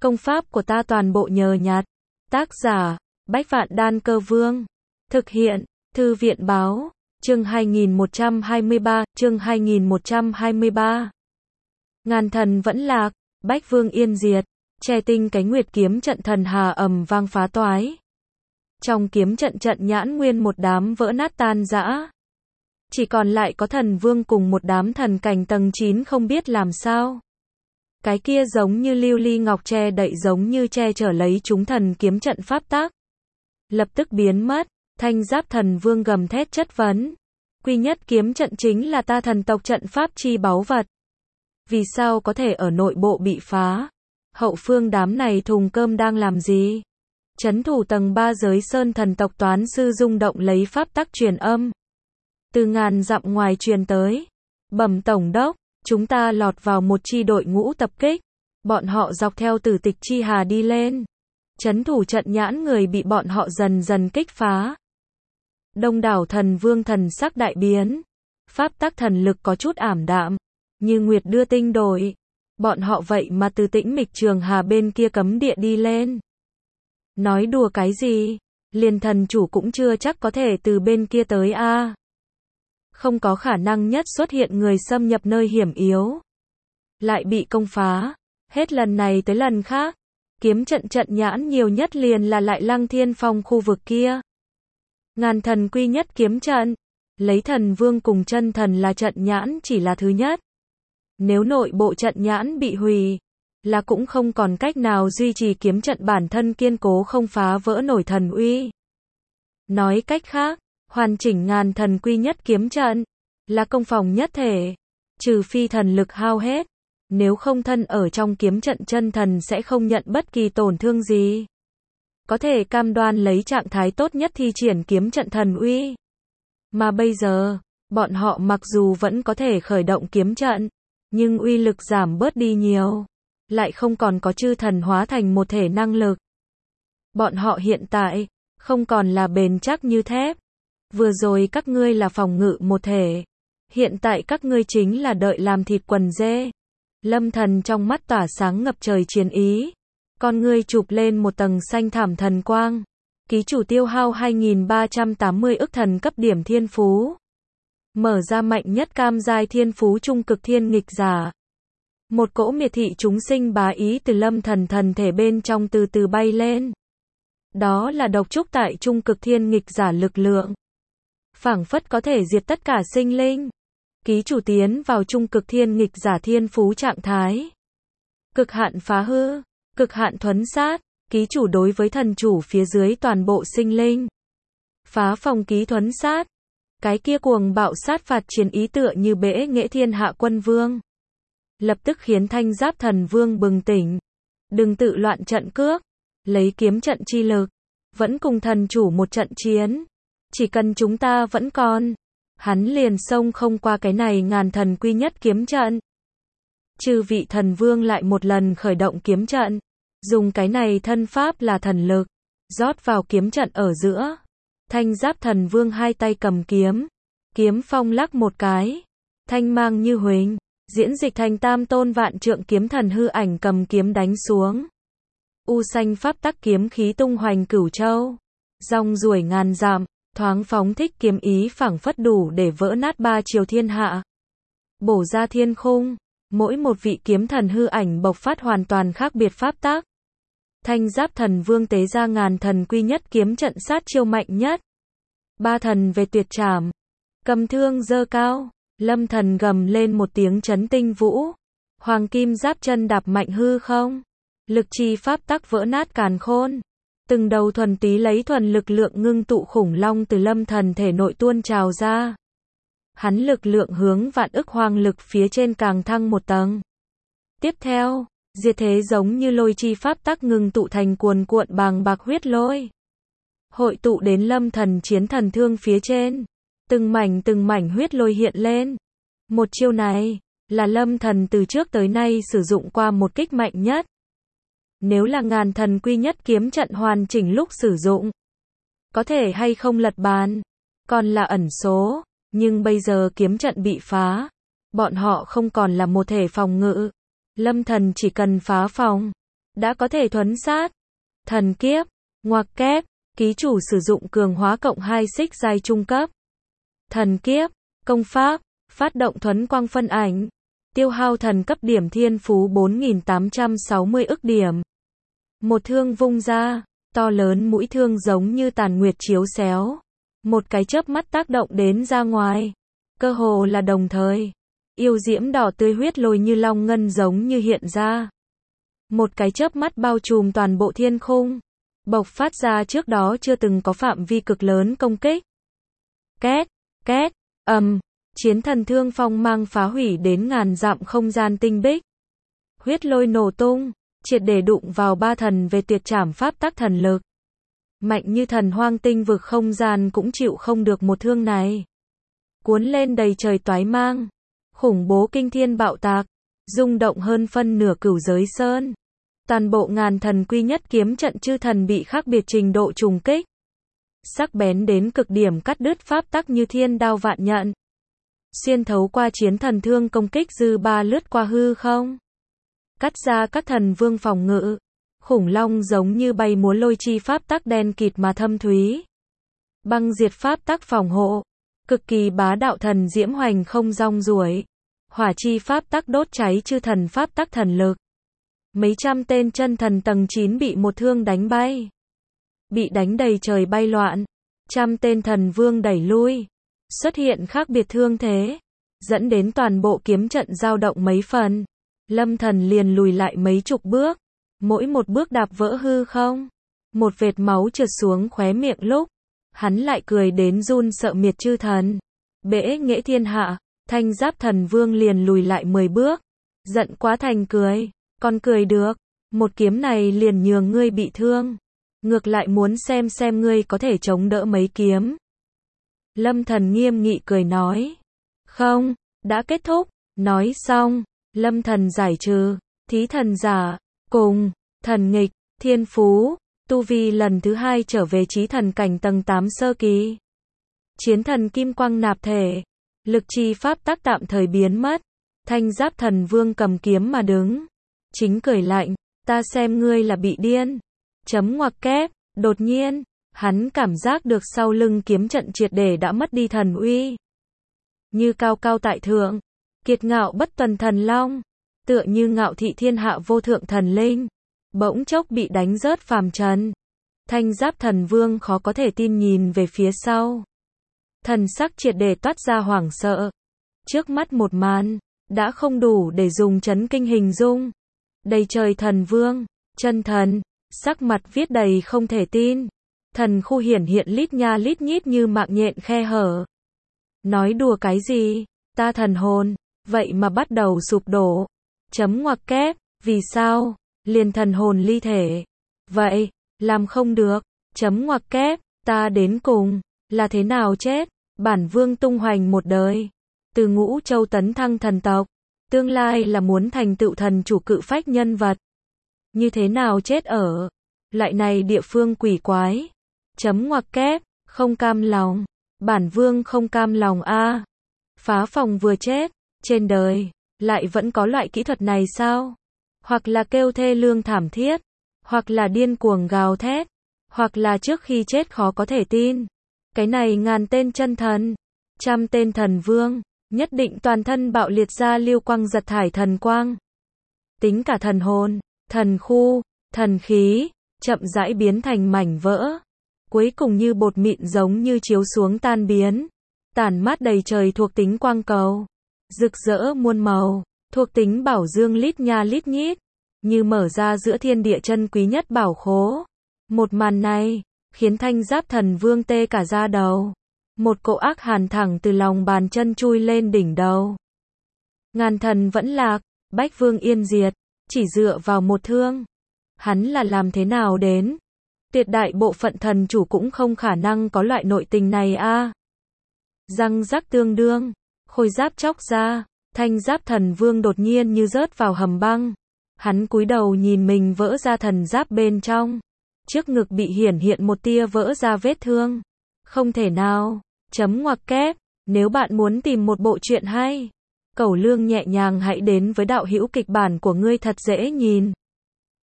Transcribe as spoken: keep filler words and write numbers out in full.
Công pháp của ta toàn bộ nhờ nhặt. Tác giả, Bách Vạn Đan Cơ Vương. Thực hiện, Thư viện Báo. Chương hai nghìn một trăm hai mươi ba, chương hai nghìn một trăm hai mươi ba. Ngàn thần vẫn lạc, Bách Vương yên diệt, che tinh cánh nguyệt kiếm trận thần hà ầm vang phá toái. Trong kiếm trận trận nhãn nguyên một đám vỡ nát tan rã. Chỉ còn lại có thần vương cùng một đám thần cảnh tầng chín không biết làm sao. Cái kia giống như lưu ly ngọc che đậy giống như che chở lấy chúng thần kiếm trận pháp tác. Lập tức biến mất, thanh giáp thần vương gầm thét chất vấn. Quy nhất kiếm trận chính là ta thần tộc trận pháp chi báu vật. Vì sao có thể ở nội bộ bị phá? Hậu phương đám này thùng cơm đang làm gì? Chấn thủ tầng ba giới sơn thần tộc toán sư rung động lấy pháp tắc truyền âm. Từ ngàn dặm ngoài truyền tới. Bẩm tổng đốc, chúng ta lọt vào một chi đội ngũ tập kích. Bọn họ dọc theo tử tịch chi hà đi lên. Chấn thủ trận nhãn người bị bọn họ dần dần kích phá. Đông đảo thần vương thần sắc đại biến. Pháp tắc thần lực có chút ảm đạm. Như nguyệt đưa tinh đổi. Bọn họ vậy mà từ tĩnh mịch trường hà bên kia cấm địa đi lên. Nói đùa cái gì? Liền thần chủ cũng chưa chắc có thể từ bên kia tới a. À. Không có khả năng nhất xuất hiện người xâm nhập nơi hiểm yếu. Lại bị công phá. Hết lần này tới lần khác. Kiếm trận trận nhãn nhiều nhất liền là lại Lăng Thiên Phong khu vực kia. Ngàn thần quy nhất kiếm trận. Lấy thần vương cùng chân thần là trận nhãn chỉ là thứ nhất. Nếu nội bộ trận nhãn bị hủy, là cũng không còn cách nào duy trì kiếm trận bản thân kiên cố không phá vỡ nổi thần uy. Nói cách khác, hoàn chỉnh ngàn thần quy nhất kiếm trận, là công phòng nhất thể, trừ phi thần lực hao hết, nếu không thân ở trong kiếm trận chân thần sẽ không nhận bất kỳ tổn thương gì. Có thể cam đoan lấy trạng thái tốt nhất thi triển kiếm trận thần uy. Mà bây giờ, bọn họ mặc dù vẫn có thể khởi động kiếm trận, nhưng uy lực giảm bớt đi nhiều, lại không còn có chư thần hóa thành một thể năng lực. Bọn họ hiện tại, không còn là bền chắc như thép. Vừa rồi các ngươi là phòng ngự một thể. Hiện tại các ngươi chính là đợi làm thịt quần dê. Lâm Thần trong mắt tỏa sáng ngập trời chiến ý. Con ngươi chụp lên một tầng xanh thảm thần quang. Ký chủ tiêu hao hai nghìn ba trăm tám mươi ức thần cấp điểm thiên phú. Mở ra mạnh nhất cam giai thiên phú trung cực thiên nghịch giả. Một cỗ miệt thị chúng sinh bá ý từ Lâm Thần thần thể bên trong từ từ bay lên. Đó là độc trúc tại trung cực thiên nghịch giả lực lượng. Phảng phất có thể diệt tất cả sinh linh. Ký chủ tiến vào trung cực thiên nghịch giả thiên phú trạng thái. Cực hạn phá hư, cực hạn thuấn sát, ký chủ đối với thần chủ phía dưới toàn bộ sinh linh. Phá phòng ký thuấn sát. Cái kia cuồng bạo sát phạt chiến ý tựa như bể nghệ thiên hạ quân vương. Lập tức khiến thanh giáp thần vương bừng tỉnh. Đừng tự loạn trận cước. Lấy kiếm trận chi lực. Vẫn cùng thần chủ một trận chiến. Chỉ cần chúng ta vẫn còn. Hắn liền xông không qua cái này ngàn thần quy nhất kiếm trận. Chư vị thần vương lại một lần khởi động kiếm trận. Dùng cái này thân pháp là thần lực. Rót vào kiếm trận ở giữa. Thanh giáp thần vương hai tay cầm kiếm. Kiếm phong lắc một cái. Thanh mang như huỳnh. Diễn dịch thành tam tôn vạn trượng kiếm thần hư ảnh cầm kiếm đánh xuống. U xanh pháp tắc kiếm khí tung hoành cửu châu. Rong ruổi ngàn dặm. Thoáng phóng thích kiếm ý phảng phất đủ để vỡ nát ba triều thiên hạ. Bổ ra thiên khung. Mỗi một vị kiếm thần hư ảnh bộc phát hoàn toàn khác biệt pháp tắc. Thanh giáp thần vương tế ra ngàn thần quy nhất kiếm trận sát chiêu mạnh nhất. Ba thần về tuyệt trảm. Cầm thương giơ cao. Lâm Thần gầm lên một tiếng chấn tinh vũ. Hoàng kim giáp chân đạp mạnh hư không. Lực chi pháp tắc vỡ nát càn khôn. Từng đầu thuần túy lấy thuần lực lượng ngưng tụ khủng long từ Lâm Thần thể nội tuôn trào ra. Hắn lực lượng hướng vạn ức hoang lực phía trên càng thăng một tầng. Tiếp theo, diệt thế giống như lôi chi pháp tắc ngưng tụ thành cuồn cuộn bàng bạc huyết lôi. Hội tụ đến Lâm Thần chiến thần thương phía trên. Từng mảnh từng mảnh huyết lôi hiện lên. Một chiêu này, là Lâm Thần từ trước tới nay sử dụng qua một kích mạnh nhất. Nếu là ngàn thần quy nhất kiếm trận hoàn chỉnh lúc sử dụng, có thể hay không lật bàn, còn là ẩn số. Nhưng bây giờ kiếm trận bị phá. Bọn họ không còn là một thể phòng ngự. Lâm Thần chỉ cần phá phòng. đã có thể thuấn sát. Thần kiếp, ngoặc kép, ký chủ sử dụng cường hóa cộng hai xích giai trung cấp. Thần kiếp, công pháp, phát động thuấn quang phân ảnh, tiêu hao thần cấp điểm thiên phú bốn nghìn tám trăm sáu mươi ức điểm. Một thương vung ra, to lớn mũi thương giống như tàn nguyệt chiếu xéo. Một cái chớp mắt tác động đến ra ngoài. Cơ hồ là đồng thời. Yêu diễm đỏ tươi huyết lôi như long ngân giống như hiện ra. Một cái chớp mắt bao trùm toàn bộ thiên khung. Bộc phát ra trước đó chưa từng có phạm vi cực lớn công kích. Két, két, ầm, chiến thần thương phong mang phá hủy đến ngàn dặm không gian tinh bích. Huyết lôi nổ tung, triệt để đụng vào ba thần về tuyệt trảm pháp tắc thần lực. Mạnh như thần hoang tinh vực không gian cũng chịu không được một thương này. Cuốn lên đầy trời toái mang. Khủng bố kinh thiên bạo tạc. Rung động hơn phân nửa cửu giới sơn. Toàn bộ ngàn thần quy nhất kiếm trận chư thần bị khác biệt trình độ trùng kích. Sắc bén đến cực điểm cắt đứt pháp tắc như thiên đao vạn nhận. Xuyên thấu qua chiến thần thương công kích dư ba lướt qua hư không. Cắt ra các thần vương phòng ngự. Khủng long giống như bay múa lôi chi pháp tắc đen kịt mà thâm thúy. Băng diệt pháp tắc phòng hộ. Cực kỳ bá đạo thần diễm hoành không rong ruổi. Hỏa chi pháp tắc đốt cháy chư thần pháp tắc thần lực. Mấy trăm tên chân thần tầng chín bị một thương đánh bay. Bị đánh đầy trời bay loạn. Trăm tên thần vương đẩy lui. Xuất hiện khác biệt thương thế. Dẫn đến toàn bộ kiếm trận dao động mấy phần. Lâm thần liền lùi lại mấy chục bước. Mỗi một bước đạp vỡ hư không. Một vệt máu trượt xuống khóe miệng lúc. Hắn lại cười đến run sợ miệt chư thần. Bẽ nghệ thiên hạ. Thanh giáp thần vương liền lùi lại mười bước. Giận quá thành cười. Còn cười được. Một kiếm này liền nhường ngươi bị thương. Ngược lại muốn xem xem ngươi có thể chống đỡ mấy kiếm. Lâm thần nghiêm nghị cười nói. Không, đã kết thúc. Nói xong. Lâm thần giải trừ. Thí thần giả. Cùng. Thần nghịch. Thiên phú. Tu vi lần thứ hai trở về chí thần cảnh tầng tám sơ kỳ. Chiến thần kim quang nạp thể. Lực chi pháp tắc tạm thời biến mất. Thanh giáp thần vương cầm kiếm mà đứng. Chính cười lạnh. Ta xem ngươi là bị điên. Chấm ngoặc kép. Đột nhiên. Hắn cảm giác được sau lưng kiếm trận triệt để đã mất đi thần uy. Như cao cao tại thượng. Kiệt ngạo bất tuần thần long. Tựa như ngạo thị thiên hạ vô thượng thần linh. Bỗng chốc bị đánh rớt phàm trần. Thanh giáp thần vương khó có thể tin nhìn về phía sau. Thần sắc triệt để toát ra hoảng sợ. Trước mắt một màn. Đã không đủ để dùng chấn kinh hình dung. Đầy trời thần vương. Chân thần. Sắc mặt viết đầy không thể tin. Thần khu hiển hiện lít nha lít nhít như mạng nhện khe hở. Nói đùa cái gì? Ta thần hồn. Vậy mà bắt đầu sụp đổ. Chấm ngoặc kép. Vì sao? Liền thần hồn ly thể. Vậy. Làm không được. Chấm ngoặc kép. Ta đến cùng. Là thế nào chết? Bản vương tung hoành một đời. Từ ngũ châu tấn thăng thần tộc. Tương lai là muốn thành tựu thần chủ cự phách nhân vật. Như thế nào chết ở loại này địa phương quỷ quái. Chấm ngoặc kép. Không cam lòng. Bản vương không cam lòng a. À. Phá phòng vừa chết. Trên đời. Lại vẫn có loại kỹ thuật này sao? Hoặc là kêu thê lương thảm thiết. Hoặc là điên cuồng gào thét. Hoặc là trước khi chết khó có thể tin. Cái này ngàn tên chân thần. Trăm tên thần vương. Nhất định toàn thân bạo liệt ra lưu quang giật thải thần quang. Tính cả thần hồn. Thần khu. Thần khí. Chậm rãi biến thành mảnh vỡ. Cuối cùng như bột mịn giống như chiếu xuống tan biến. Tản mát đầy trời thuộc tính quang cầu. Rực rỡ muôn màu. Thuộc tính bảo dương lít nha lít nhít. Như mở ra giữa thiên địa chân quý nhất bảo khố. Một màn này. Khiến thanh giáp thần vương tê cả da đầu. Một cỗ ác hàn thẳng từ lòng bàn chân chui lên đỉnh đầu. Ngàn thần vẫn lạc. Bách vương yên diệt. Chỉ dựa vào một thương. Hắn là làm thế nào đến? Tuyệt đại bộ phận thần chủ cũng không khả năng có loại nội tình này a. À. Răng rắc tương đương. Khôi giáp chóc ra. Thanh giáp thần vương đột nhiên như rớt vào hầm băng. Hắn cúi đầu nhìn mình vỡ ra thần giáp bên trong. Trước ngực bị hiển hiện một tia vỡ ra vết thương. Không thể nào. Chấm ngoặc kép. Nếu bạn muốn tìm một bộ truyện hay. Cẩu lương nhẹ nhàng hãy đến với đạo hữu kịch bản của ngươi thật dễ nhìn.